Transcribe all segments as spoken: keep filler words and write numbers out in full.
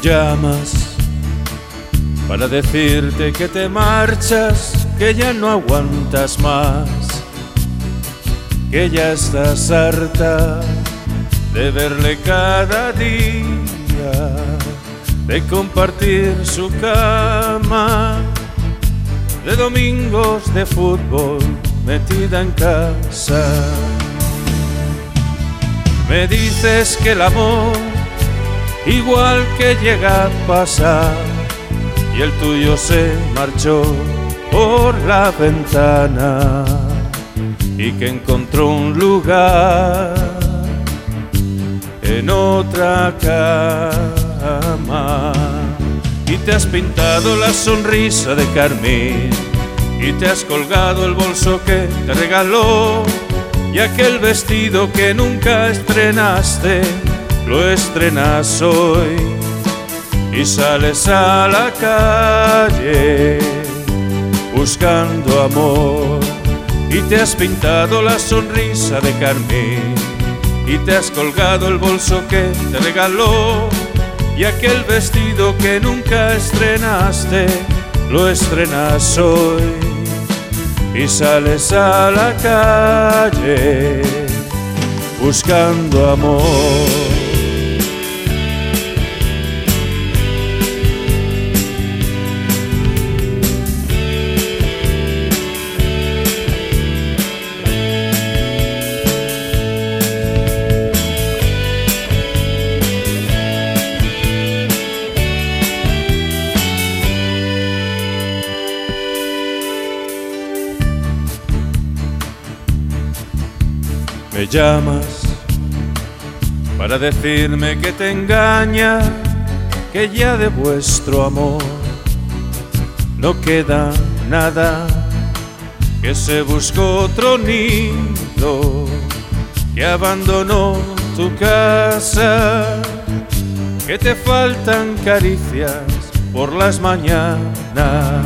llamas para decirte que te marchas, que ya no aguantas más, que ya estás harta de verle cada día, de compartir su cama, de domingos de fútbol metida en casa. Me dices que el amor igual que llega a pasar, y el tuyo se marchó por la ventana, y que encontró un lugar en otra cama. Y te has pintado la sonrisa de carmín, y te has colgado el bolso que te regaló, y aquel vestido que nunca estrenaste lo estrenas hoy, y sales a la calle buscando amor. Y te has pintado la sonrisa de carmín, y te has colgado el bolso que te regaló, y aquel vestido que nunca estrenaste lo estrenas hoy, y sales a la calle buscando amor. Me llamas para decirme que te engaña, que ya de vuestro amor no queda nada, que se buscó otro nido, que abandonó tu casa, que te faltan caricias por las mañanas.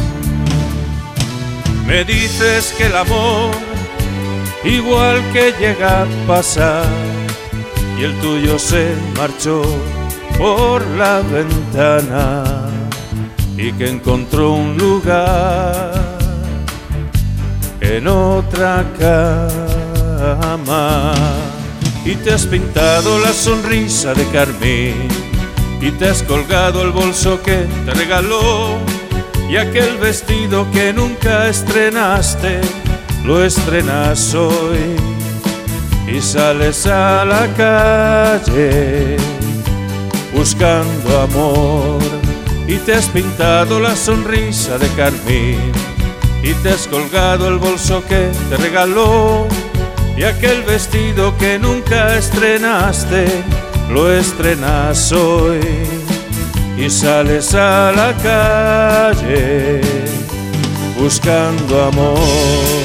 Me dices que el amor igual que llega a pasar, y el tuyo se marchó por la ventana, y que encontró un lugar en otra cama. Y te has pintado la sonrisa de carmín, y te has colgado el bolso que te regaló, y aquel vestido que nunca estrenaste lo estrenas hoy, y sales a la calle buscando amor. Y te has pintado la sonrisa de carmín, y te has colgado el bolso que te regaló, y aquel vestido que nunca estrenaste lo estrenas hoy, y sales a la calle buscando amor.